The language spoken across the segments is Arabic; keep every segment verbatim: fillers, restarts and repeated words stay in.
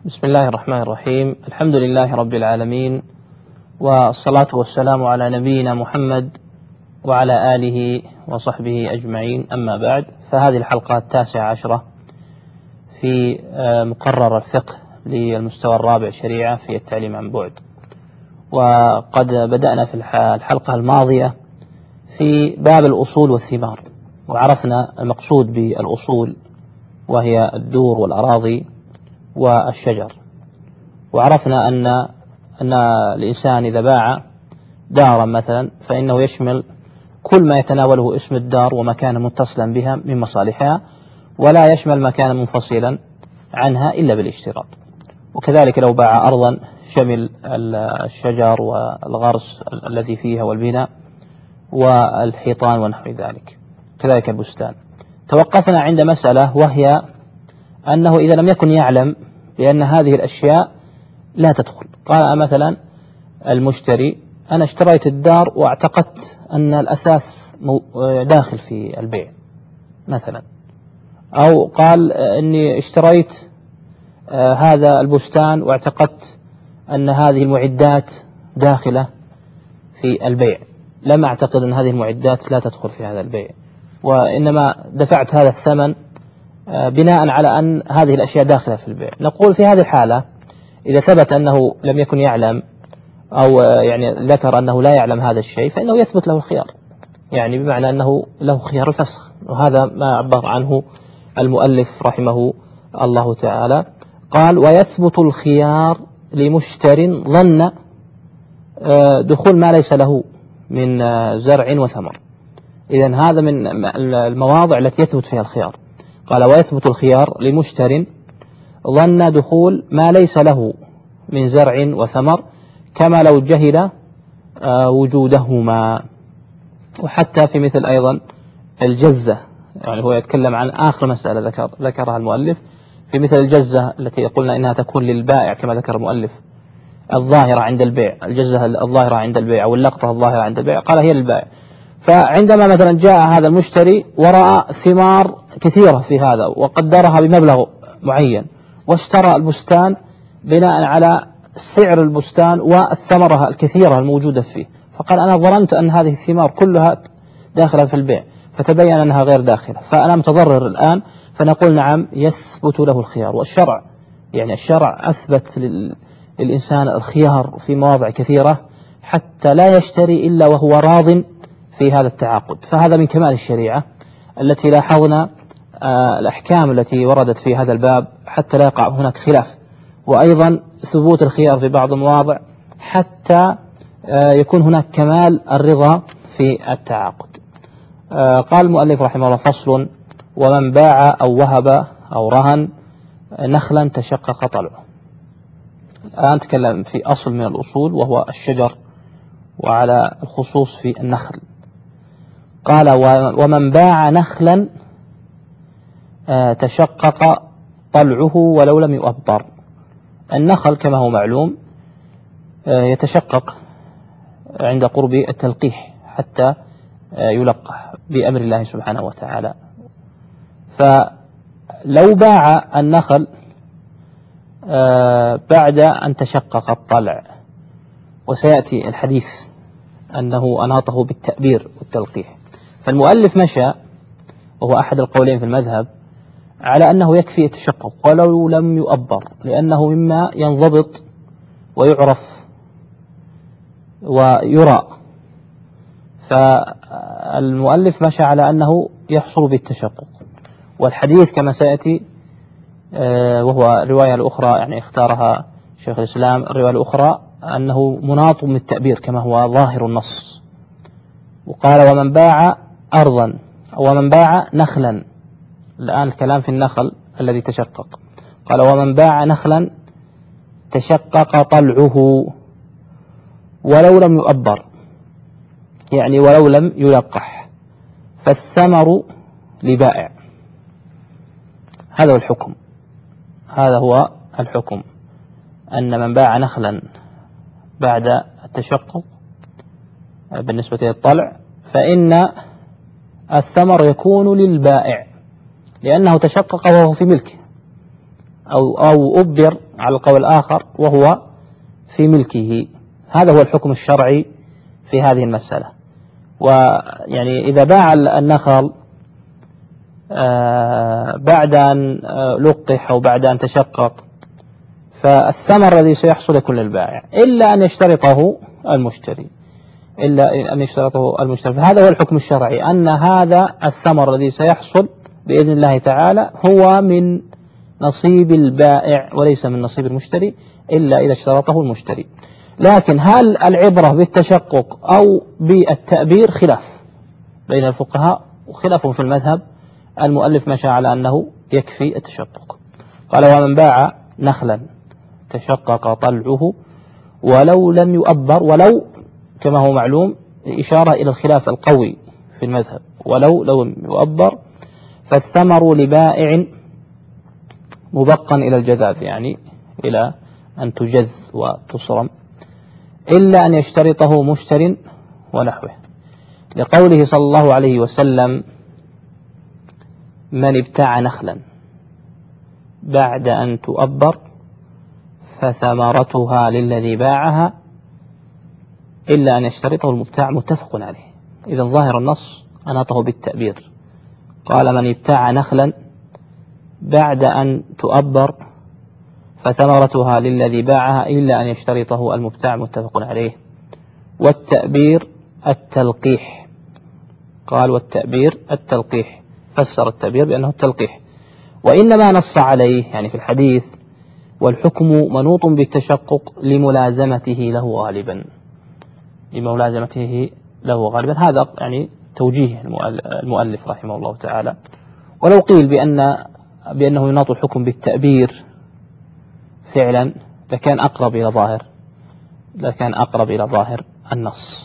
بسم الله الرحمن الرحيم. الحمد لله رب العالمين، والصلاة والسلام على نبينا محمد وعلى آله وصحبه أجمعين، أما بعد، فهذه الحلقة التاسعة عشرة في مقرر الفقه للمستوى الرابع شريعة في التعليم عن بعد. وقد بدأنا في الحلقة الماضية في باب الأصول والثمار، وعرفنا المقصود بالأصول وهي الدور والأراضي والشجر، وعرفنا أن أن الإنسان إذا باع دارا مثلا فإنه يشمل كل ما يتناوله اسم الدار ومكان متصلا بها من مصالحها، ولا يشمل مكانا منفصلا عنها إلا بالاشتراط. وكذلك لو باع أرضا شمل الشجر والغرس الذي فيها والبناء والحيطان ونحو ذلك، كذلك البستان. توقفنا عند مسألة، وهي أنه إذا لم يكن يعلم بأن هذه الأشياء لا تدخل. قال مثلا المشتري: أنا اشتريت الدار واعتقدت أن الأثاث داخل في البيع مثلا، أو قال إني اشتريت هذا البستان واعتقدت أن هذه المعدات داخلة في البيع. لم أعتقد أن هذه المعدات لا تدخل في هذا البيع، وإنما دفعت هذا الثمن بناء على أن هذه الأشياء داخلة في البيع. نقول في هذه الحالة إذا ثبت أنه لم يكن يعلم، أو يعني ذكر أنه لا يعلم هذا الشيء، فإنه يثبت له الخيار، يعني بمعنى أنه له خيار الفسخ. وهذا ما عبر عنه المؤلف رحمه الله تعالى. قال: ويثبت الخيار لمشتر ظن دخول ما ليس له من زرع وثمر. إذن هذا من المواضع التي يثبت فيها الخيار. قال: ويثبت الخيار لمشتر ظن دخول ما ليس له من زرع وثمر، كما لو جهل وجودهما. وحتى في مثل أيضا الجزة، يعني هو يتكلم عن آخر مسألة ذكر ذكرها المؤلف في مثل الجزة التي قلنا إنها تكون للبائع كما ذكر المؤلف، الظاهرة عند البيع، الجزة الظاهرة عند البيع أو اللقطة الظاهرة عند البيع، قال هي للبائع. فعندما مثلا جاء هذا المشتري ورأى ثمار كثيرة في هذا وقدرها بمبلغ معين، واشترى البستان بناء على سعر البستان والثمرة الكثيرة الموجودة فيه، فقال: أنا ظننت أن هذه الثمار كلها داخلة في البيع، فتبين أنها غير داخلة، فأنا متضرر الآن. فنقول: نعم، يثبت له الخيار. والشرع يعني الشرع أثبت للإنسان الخيار في مواضع كثيرة حتى لا يشتري إلا وهو راض في هذا التعاقد. فهذا من كمال الشريعة التي لاحظنا آه الأحكام التي وردت في هذا الباب حتى لا يقع هناك خلاف، وأيضا ثبوت الخيار في بعض المواضع حتى آه يكون هناك كمال الرضا في التعاقد. آه قال المؤلف رحمه الله: فصل: ومن باع أو وهب أو رهن نخلا تشقق طلعه. الآن نتكلم في أصل من الأصول وهو الشجر، وعلى الخصوص في النخل. قال: ومن باع نخلا تشقق طلعه ولو لم يؤبر. النخل كما هو معلوم يتشقق عند قرب التلقيح حتى يلقح بأمر الله سبحانه وتعالى. فلو باع النخل بعد أن تشقق الطلع، وسيأتي الحديث أنه أناطه بالتأبير والتلقيح، فالمؤلف مشى، وهو أحد القولين في المذهب، على أنه يكفي التشقق ولو لم يؤبر، لأنه مما ينضبط ويعرف ويرى. فالمؤلف مشى على أنه يحصل بالتشقق. والحديث كما سيأتي وهو الرواية الأخرى يعني اختارها شيخ الإسلام، الرواية الأخرى أنه مناط من التأبير كما هو ظاهر النص. وقال: ومن باع أرضا أو ومن باع نخلا. الآن الكلام في النخل الذي تشقق. قال: ومن باع نخلا تشقق طلعه ولو لم يؤبر، يعني ولو لم يلقح، فالثمر لبائع. هذا هو الحكم، هذا هو الحكم أن من باع نخلا بعد التشقق بالنسبة للطلع فإن الثمر يكون للبائع، لأنه تشقق وهو في ملكه. أو أو أبر على القول الآخر وهو في ملكه. هذا هو الحكم الشرعي في هذه المسألة. ويعني إذا باع النخل بعد أن لقح أو بعد أن تشقق، فالثمر الذي سيحصل يكون للبائع إلا أن يشترطه المشتري إلا أن يشترطه المشتري فهذا هو الحكم الشرعي، أن هذا الثمر الذي سيحصل بإذن الله تعالى هو من نصيب البائع وليس من نصيب المشتري إلا إذا اشترطه المشتري. لكن هل العبرة بالتشقق أو بالتأبير؟ خلاف بين الفقهاء وخلاف في المذهب. المؤلف مشى على أنه يكفي التشقق. قال: ومن باع نخلا تشقق طلعه ولو لم يؤبر، ولو كما هو معلوم إشارة إلى الخلاف القوي في المذهب، ولو لم يؤبر فالثمر لبائع مبقا إلى الجذاذ، يعني إلى أن تجذ وتصرم، إلا أن يشترطه مشتر ونحوه، لقوله صلى الله عليه وسلم: من ابتاع نخلا بعد أن تؤبر فثمرتها للذي باعها إلا أن يشترطه المبتاع. متفق عليه. إذا ظاهر النص أناطه بالتأبير، قال: من ابتاع نخلا بعد أن تؤبر فثمرتها للذي باعها إلا أن يشترطه المبتاع. متفق عليه. والتأبير التلقيح، قال: والتأبير التلقيح، فسر التأبير بأنه التلقيح. وإنما نص عليه يعني في الحديث: والحكم منوط بالتشقق لملازمته له غالبا، لملازمته له غالبا. هذا يعني توجيه المؤلف رحمه الله تعالى. ولو قيل بأن بأنه يناط الحكم بالتأبير فعلا لكان أقرب إلى ظاهر لكان أقرب إلى ظاهر النص.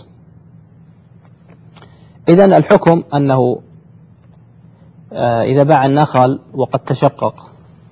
إذن الحكم أنه إذا باع النخل وقد تشقق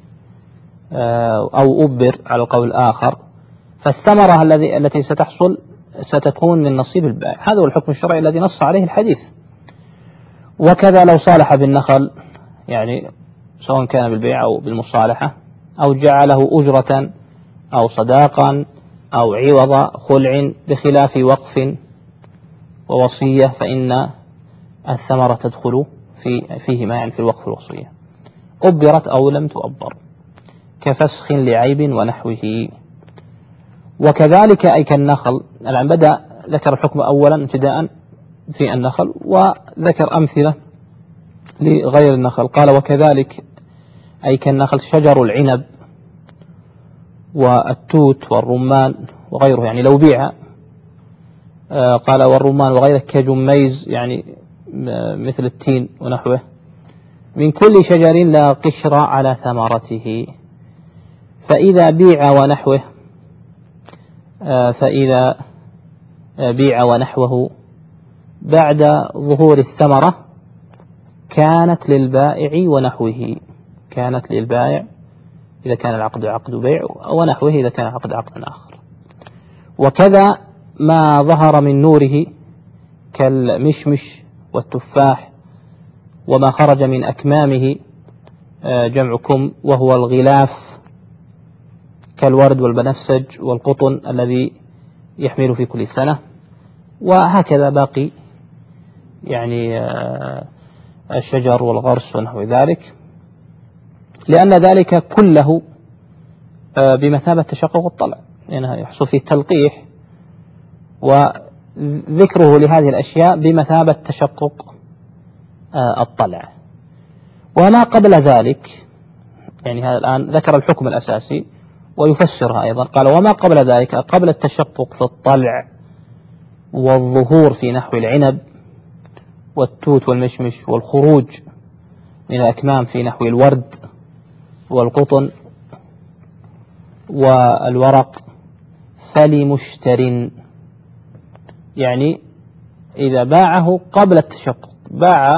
أو أبر على القول الآخر، فالثمرة الذي التي ستحصل ستكون من نصيب البائع. هذا هو الحكم الشرعي الذي نص عليه الحديث. وكذا لو صالح بالنخل، يعني سواء كان بالبيع أو بالمصالحة، أو جعله أجرة أو صداقا أو عوض خلع بخلاف وقف ووصية، فإن الثمرة تدخل في فيهما، يعني في الوقف والوصية، أبرت أو لم تؤبر، كفسخ لعيب ونحوه. وكذلك أي كالنخل. الآن بدأ ذكر الحكم أولا ابتداء في النخل، وذكر أمثلة لغير النخل. قال: وكذلك أي كالنخل شجر العنب والتوت والرمان وغيره، يعني لو بيع. قال: والرمان وغيره كجميز، يعني مثل التين ونحوه، من كل شجر لا قشر على ثمرته، فإذا بيع ونحوه فإذا بيع ونحوه بعد ظهور الثمرة كانت للبائع ونحوه كانت للبائع إذا كان العقد عقد بيع، ونحوه إذا كان عقد عقد آخر. وكذا ما ظهر من نوره كالمشمش والتفاح، وما خرج من أكمامه جمع كم وهو الغلاف، كالورد والبنفسج والقطن الذي يحمل في كل سنة. وهكذا باقي يعني الشجر والغرس ونحو ذلك، لأن ذلك كله بمثابة تشقق الطلع، لأنه يعني يحصل فيه تلقيح، وذكره لهذه الأشياء بمثابة تشقق الطلع. وما قبل ذلك، يعني هذا الآن ذكر الحكم الأساسي ويفسرها أيضا. قال: وما قبل ذلك قبل التشقق في الطلع والظهور في نحو العنب والتوت والمشمش، والخروج من الأكمام في نحو الورد والقطن والورق، فلمشتر، يعني إذا باعه قبل التشقق، باع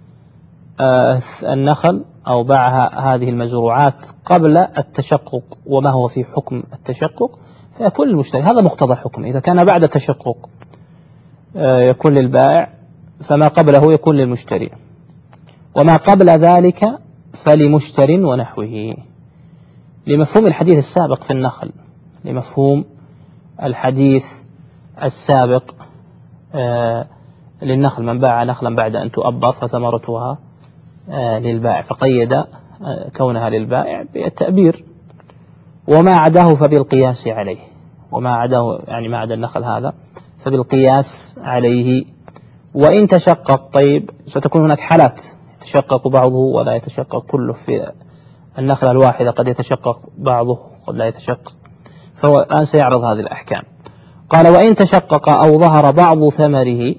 النخل أو باع هذه المزروعات قبل التشقق وما هو في حكم التشقق، فيكون للمشتري. هذا مقتضى الحكم. إذا كان بعد التشقق يكون للبائع، فما قبله يكون للمشتري، وما قبل ذلك فلمشتر ونحوه. لمفهوم الحديث السابق في النخل، لمفهوم الحديث السابق آه للنخل: من باع نخلا بعد أن تؤبر فثمرتها آه للبائع، فقيد آه كونها للبائع بالتأبير. وما عداه فبالقياس عليه، وما عداه يعني ما عدا النخل هذا فبالقياس عليه. وإن تشقق، طيب ستكون هناك حالات يتشقق بعضه ولا يتشقق كله. في النخلة الواحدة قد يتشقق بعضه قد لا يتشقق، فهو الآن سيعرض هذه الأحكام. قال: وإن تشقق أو ظهر بعض ثمره،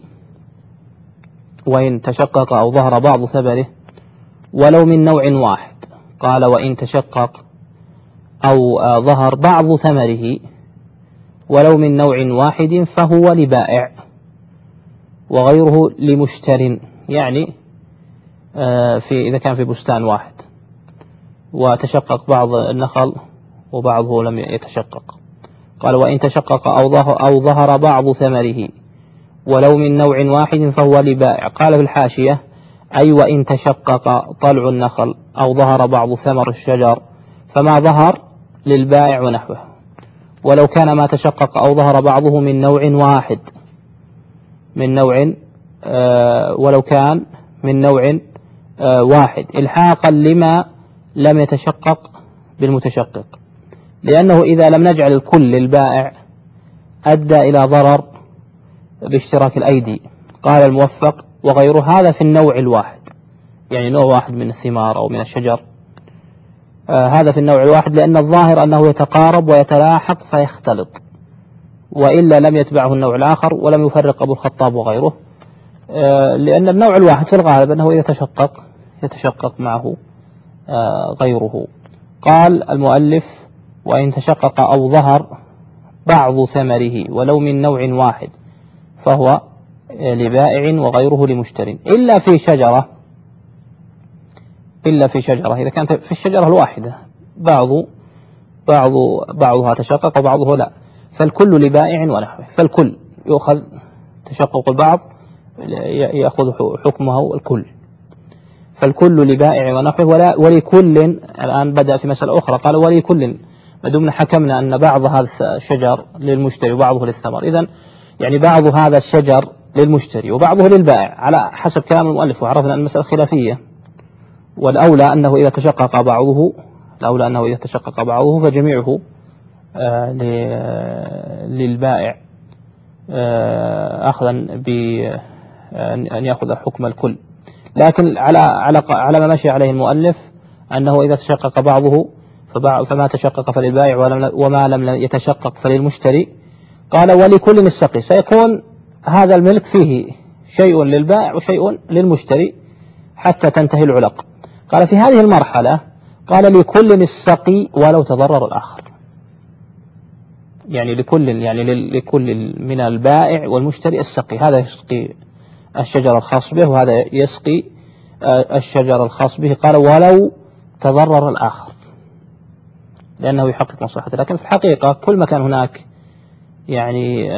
وإن تشقق أو ظهر بعض ثمره ولو من نوع واحد. قال: وإن تشقق أو ظهر بعض ثمره ولو من نوع واحد فهو لبائع وغيره لمشتر. يعني في إذا كان في بستان واحد وتشقق بعض النخل وبعضه لم يتشقق. قال: وإن تشقق أو ظهر, أو ظهر بعض ثمره ولو من نوع واحد فهو لبائع. قال في الحاشية: أي وإن تشقق طلع النخل أو ظهر بعض ثمر الشجر فما ظهر للبائع ونحوه، ولو كان ما تشقق أو ظهر بعضه من نوع واحد من نوع آه ولو كان من نوع آه واحد إلحاقا لما لم يتشقق بالمتشقق، لأنه إذا لم نجعل الكل للبائع أدى إلى ضرر باشتراك الأيدي. قال الموفق: وغير هذا في النوع الواحد، يعني نوع واحد من الثمار أو من الشجر، آه هذا في النوع الواحد، لأن الظاهر أنه يتقارب ويتلاحق فيختلط، وإلا لم يتبعه النوع الآخر ولم يفرق أبو الخطاب وغيره، آه لأن النوع الواحد في الغالب أنه يتشقق يتشقق معه آه غيره. قال المؤلف: وإن تشقق أو ظهر بعض ثمره ولو من نوع واحد فهو لبائع وغيره لمشتر، إلا في شجرة إلا في شجرة إذا كانت في الشجرة الواحدة بعض بعض بعضها تشقق وبعضه لا، فالكل لبائع ونحوه. فالكل يؤخذ تشقق البعض يأخذ حكمه الكل، فالكل لبائع ونحوه. ولا ولكل، الآن بدأ في مسألة أخرى، قال: ولكل، ما دمنا حكمنا أن بعض هذا الشجر للمشتري وبعضه للثمر، إذن يعني بعض هذا الشجر للمشتري وبعضه للبائع على حسب كلام المؤلف. وعرفنا أن المسألة خلافية، والأولى أنه إذا تشقق بعضه الأولى أنه إذا تشقق بعضه فجميعه آه للبائع آه أخذا بأن يأخذ حكم الكل. لكن على على على ما مشي عليه المؤلف أنه إذا تشقق بعضه فما تشقق فللبائع وما لم يتشقق فللمشتري. قال: ولكل السقي، سيكون هذا الملك فيه شيء للبائع وشيء للمشتري حتى تنتهي العلق. قال: في هذه المرحلة قال: لكل السقي ولو تضرر الآخر، يعني لكل يعني لكل من البائع والمشتري السقي، هذا يسقي الشجر الخاص به وهذا يسقي الشجر الخاص به. قال: ولو تضرر الآخر، لأنه يحقق مصلحته. لكن في الحقيقة كل ما كان هناك يعني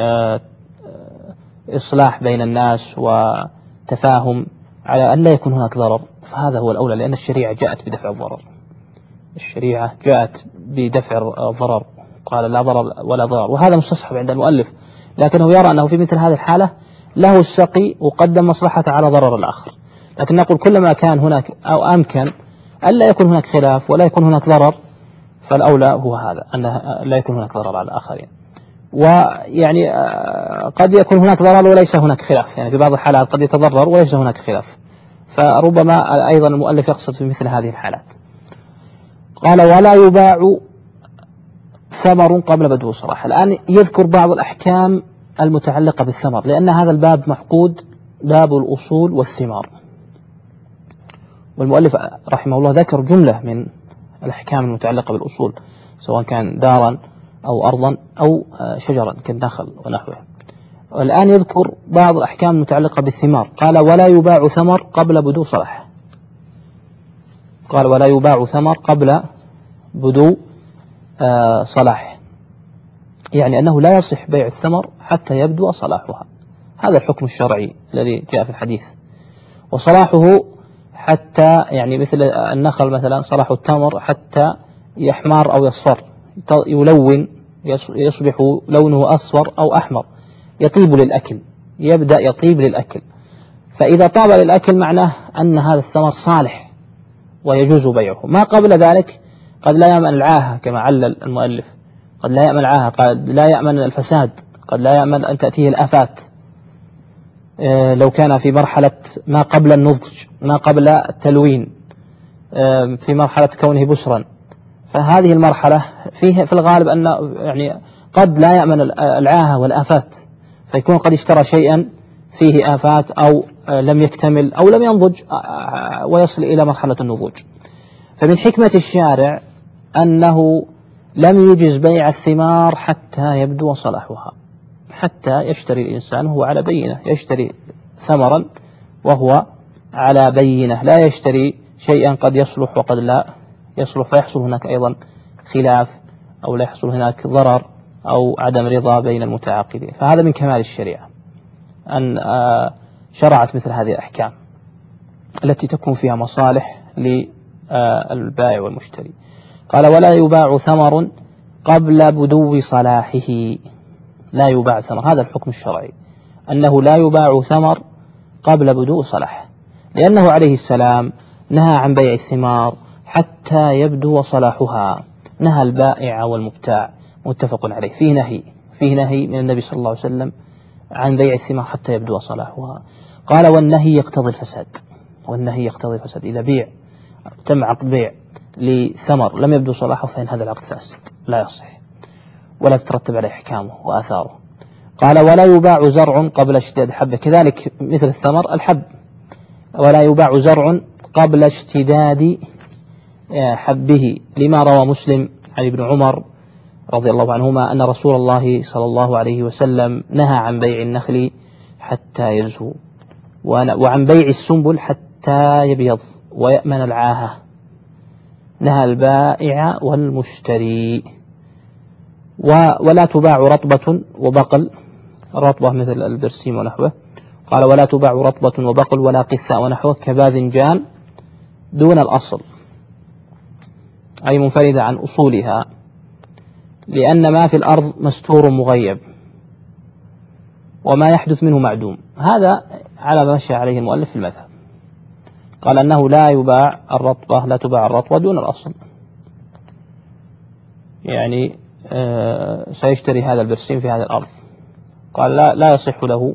إصلاح بين الناس وتفاهم على أن لا يكون هناك ضرر فهذا هو الأولى، لأن الشريعة جاءت بدفع الضرر. الشريعة جاءت بدفع الضرر، قال: لا ضرر ولا ضرر، وهذا مستصحب عند المؤلف، لكنه يرى أنه في مثل هذه الحالة له السقي وقدم مصلحته على ضرر الآخر. لكن نقول كلما كان هناك أو أمكن ألا يكون هناك خلاف ولا يكون هناك ضرر فالأولى هو هذا، أن لا يكون هناك ضرر على الآخرين. ويعني قد يكون هناك ضرر وليس هناك خلاف، يعني في بعض الحالات قد يتضرر وليس هناك خلاف، فربما أيضا المؤلف يقصد في مثل هذه الحالات. قال: ولا يباع ثمر قبل بدو صلاح. الآن يذكر بعض الأحكام المتعلقة بالثمر، لأن هذا الباب معقود، باب الأصول والثمار، والمؤلف رحمه الله ذكر جملة من الأحكام المتعلقة بالأصول سواء كان دارا أو أرضا أو شجرا كالنخل ونحوه. والآن يذكر بعض الأحكام المتعلقة بالثمار. قال: ولا يباع ثمر قبل بدو صلاح. قال: ولا يباع ثمر قبل بدو صلاح، يعني أنه لا يصح بيع الثمر حتى يبدو صلاحها. هذا الحكم الشرعي الذي جاء في الحديث. وصلاحه حتى يعني مثل النخل مثلا صلاح التمر حتى يحمر أو يصفر، يلون، يصبح لونه أصفر أو أحمر، يطيب للأكل، يبدأ يطيب للأكل. فإذا طاب للأكل معناه أن هذا الثمر صالح ويجوز بيعه. ما قبل ذلك قد لا يأمن العاهة كما علل المؤلف، قد لا يأمن العاهة، قد لا يأمن الفساد، قد لا يأمن أن تأتيه الآفات لو كان في مرحلة ما قبل النضج، ما قبل التلوين، في مرحلة كونه بشرا. فهذه المرحلة فيه في الغالب أن يعني قد لا يأمن العاهة والآفات، فيكون قد اشترى شيئا فيه آفات أو لم يكتمل أو لم ينضج ويصل إلى مرحلة النضوج. فمن حكمة الشارع أنه لم يجز بيع الثمار حتى يبدو صلاحها، حتى يشتري الإنسان وهو على بينة، يشتري ثمرا وهو على بينة، لا يشتري شيئا قد يصلح وقد لا يصلح، فيحصل هناك أيضا خلاف أو لا يحصل هناك ضرر أو عدم رضا بين المتعاقدين. فهذا من كمال الشريعة أن شرعت مثل هذه الأحكام التي تكون فيها مصالح للبائع والمشتري. قال ولا يباع ثمر قبل بدو صلاحه، لا يباع ثمر، هذا الحكم الشرعي أنه لا يباع ثمر قبل بدو صلاحه، لأنه عليه السلام نهى عن بيع الثمار حتى يبدو صلاحها، نهى البائع والمبتاع، متفق عليه، فيه نهي فيه نهي من النبي صلى الله عليه وسلم عن بيع الثمار حتى يبدو صلاحها. قال والنهي يقتضي الفساد، والنهي يقتضي الفساد، إذا بيع تم عقد بيع لثمر لم يبدو صلاحه فإن هذا العقد فاسد لا يصح ولا تترتب عليه أحكامه وآثاره. قال ولا يباع زرع قبل اشتداد حبه، كذلك مثل الثمر الحب، ولا يباع زرع قبل اشتداد حبه، لما روى مسلم عن ابن عمر رضي الله عنهما أن رسول الله صلى الله عليه وسلم نهى عن بيع النخل حتى يزهو، وعن بيع السنبل حتى يبيض ويأمن العاهة، نهى البائع والمشتري. ولا تباع رطبة وبقل، الرطبة مثل البرسيم ونحوه، قال ولا تباع رطبة وبقل ولا قثاء ونحوه كباذنجان دون الأصل، أي منفردة عن أصولها، لأن ما في الأرض مستور مغيب وما يحدث منه معدوم. هذا على ما مشى عليه المؤلف في المذهب، قال أنه لا يباع الرطبة، لا تباع الرطبة دون الأصل، يعني آه سيشتري هذا البرسيم في هذه الأرض، قال لا, لا يصح له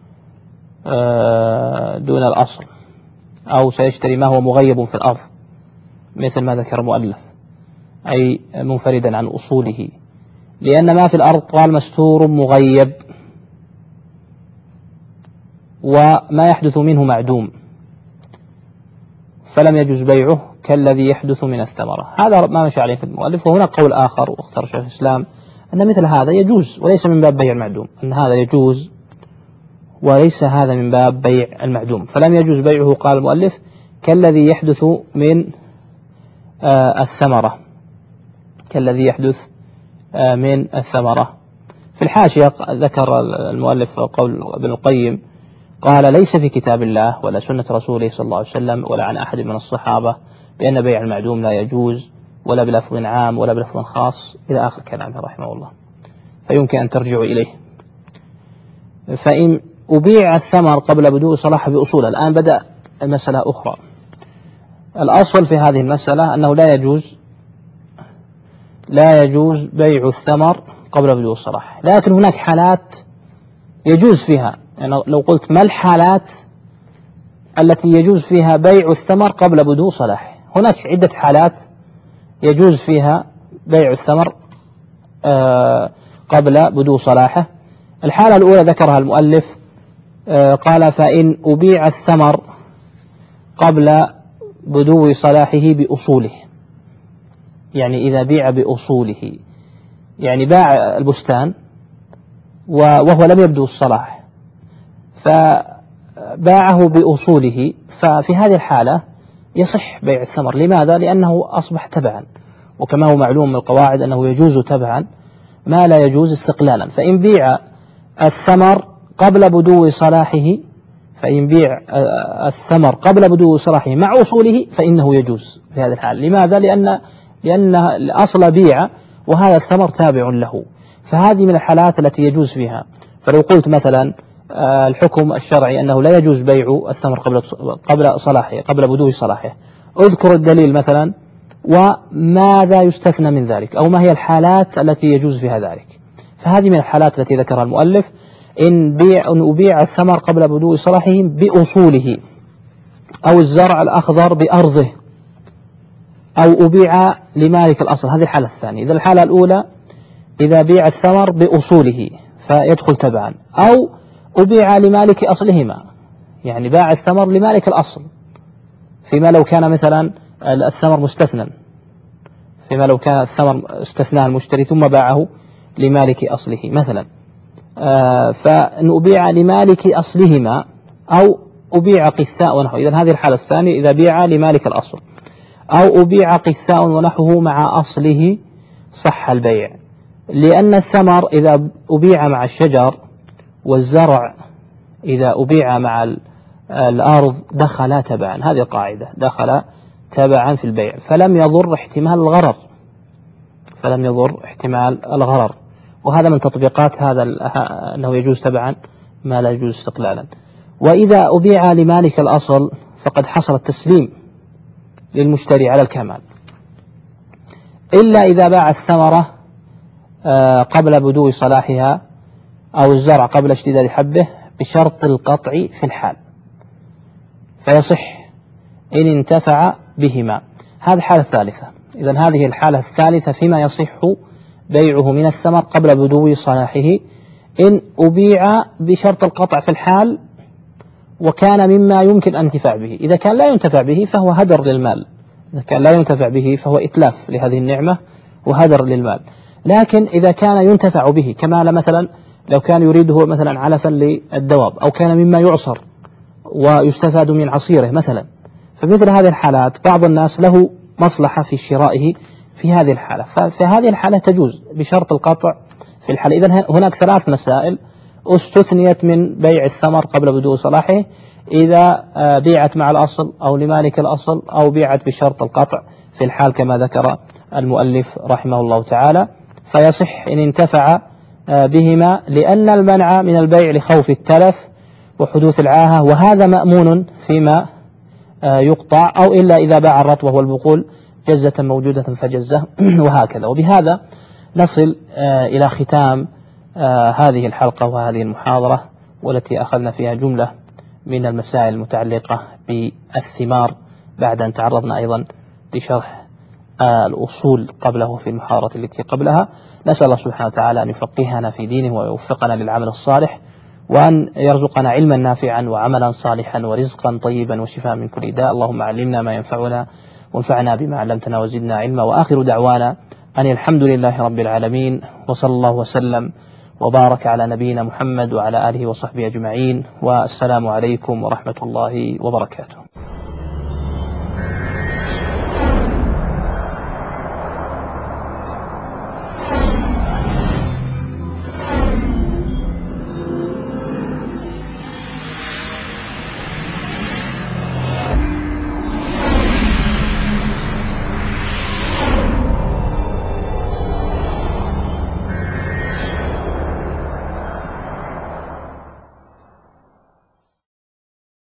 آه دون الأصل، أو سيشتري ما هو مغيب في الأرض مثل ما ذكر المؤلف، أي منفردا عن أصوله، لأن ما في الأرض قال مستور مغيب وما يحدث منه معدوم، فلم يجوز بيعه كالذي يحدث من الثمرة. هذا ما مشى عليه في المؤلف. وهناك قول آخر واختار شيخ الإسلام أن مثل هذا يجوز وليس من باب بيع المعدوم، أن هذا يجوز وليس هذا من باب بيع المعدوم، فلم يجوز بيعه قال المؤلف كالذي يحدث من آه الثمرة، كالذي يحدث آه من الثمرة. في الحاشية ذكر المؤلف قول ابن القيم قال ليس في كتاب الله ولا سنة رسوله صلى الله عليه وسلم ولا عن أحد من الصحابة بأن بيع المعدوم لا يجوز، ولا بلفظ عام ولا بلفظ خاص، إلى آخر كلامه رحمه الله، فيمكن أن ترجعوا إليه. فإن أبيع الثمر قبل بدو صلاحه بأصوله، الآن بدأ مسألة أخرى. الأصل في هذه المسألة أنه لا يجوز لا يجوز بيع الثمر قبل بدو الصلاح، لكن هناك حالات يجوز فيها، يعني لو قلت ما الحالات التي يجوز فيها بيع الثمر قبل بدو صلاحه، هناك عدة حالات يجوز فيها بيع الثمر قبل بدو صلاحه. الحالة الأولى ذكرها المؤلف، قال فإن أبيع الثمر قبل بدو صلاحه بأصوله، يعني إذا بيع بأصوله، يعني باع البستان وهو لم يبدو الصلاح فباعه بأصوله، ففي هذه الحالة يصح بيع الثمر. لماذا؟ لأنه أصبح تبعا، وكما هو معلوم من القواعد أنه يجوز تبعا ما لا يجوز استقلالا. فإن بيع الثمر قبل بدو صلاحه فإن بيع الثمر قبل بدو صلاحه مع أصوله فإنه يجوز في هذه الحالة. لماذا؟ لأن لأن الأصل بيع وهذا الثمر تابع له، فهذه من الحالات التي يجوز فيها. فلو قلت مثلا الحكم الشرعي أنه لا يجوز بيع الثمر قبل قبل صلاحه قبل بدو صلاحه، اذكر الدليل مثلا وماذا يستثنى من ذلك، أو ما هي الحالات التي يجوز فيها ذلك. فهذه من الحالات التي ذكرها المؤلف: إن بيع أن أبيع الثمر قبل بدو صلاحه بأصوله، أو الزرع الأخضر بأرضه، أو أبيع لمالك الأصل. هذه الحالة الثانية. إذا الحالة الأولى إذا بيع الثمر بأصوله فيدخل تبعا، أو أبيع لمالك أصلهما، يعني باع الثمر لمالك الأصل، فيما لو كان مثلا الثمر مستثنى، فيما لو كان الثمر استثناه المشتري ثم باعه لمالك أصله مثلا. آه فإن أبيع لمالك أصلهما أو أبيع قثاء ونحوه. إذن هذه الحالة الثانية إذا بيع لمالك الأصل، أو أبيع قثاء ونحوه مع أصله صح البيع، لأن الثمر إذا أبيع مع الشجر والزرع إذا أبيع مع الأرض دخل تبعا. هذه القاعدة: دخل تبعا في البيع، فلم يضر احتمال الغرر، فلم يضر احتمال الغرر. وهذا من تطبيقات هذا أنه يجوز تبعا ما لا يجوز استقلالا. وإذا أبيع لمالك الأصل فقد حصل التسليم للمشتري على الكمال، إلا إذا باع الثمرة قبل بدو صلاحها أو الزرع قبل اشتداد حبه بشرط القطع في الحال، فيصح إن انتفع بهما. هذه الحالة الثالثة. إذن هذه الحالة الثالثة فيما يصح بيعه من الثمر قبل بدو صلاحه: إن أبيع بشرط القطع في الحال وكان مما يمكن أن ينتفع به. إذا كان لا ينتفع به فهو هدر للمال، إذا كان لا ينتفع به فهو إتلاف لهذه النعمة وهدر للمال. لكن إذا كان ينتفع به، كما مثلا لو كان يريده مثلا علفا للدواب، أو كان مما يعصر ويستفاد من عصيره مثلا، فمثل هذه الحالات بعض الناس له مصلحة في شرائه في هذه الحالة، فهذه الحالة تجوز بشرط القطع في الحال. إذن هناك ثلاث مسائل استثنيت من بيع الثمر قبل بدو صلاحه: إذا بيعت مع الأصل أو لمالك الأصل، أو بيعت بشرط القطع في الحال كما ذكر المؤلف رحمه الله تعالى، فيصح إن انتفع بهما، لأن المنع من البيع لخوف التلف وحدوث العاهة، وهذا مأمون فيما يقطع، أو إلا إذا باع الرطوة والبقول جزة موجودة فجزة وهكذا. وبهذا نصل إلى ختام هذه الحلقة وهذه المحاضرة، والتي أخذنا فيها جملة من المسائل المتعلقة بالثمار، بعد أن تعرضنا أيضا لشرح الأصول قبله في المحاضرة التي قبلها. نسأل الله سبحانه وتعالى أن يفقهنا في دينه ويوفقنا للعمل الصالح، وأن يرزقنا علما نافعا وعملا صالحا ورزقا طيبا وشفاء من كل داء. اللهم علمنا ما ينفعنا وانفعنا بما علمتنا وزدنا علما. وآخر دعوانا أن الحمد لله رب العالمين، وصلى الله وسلم وبارك على نبينا محمد وعلى آله وصحبه أجمعين، والسلام عليكم ورحمة الله وبركاته.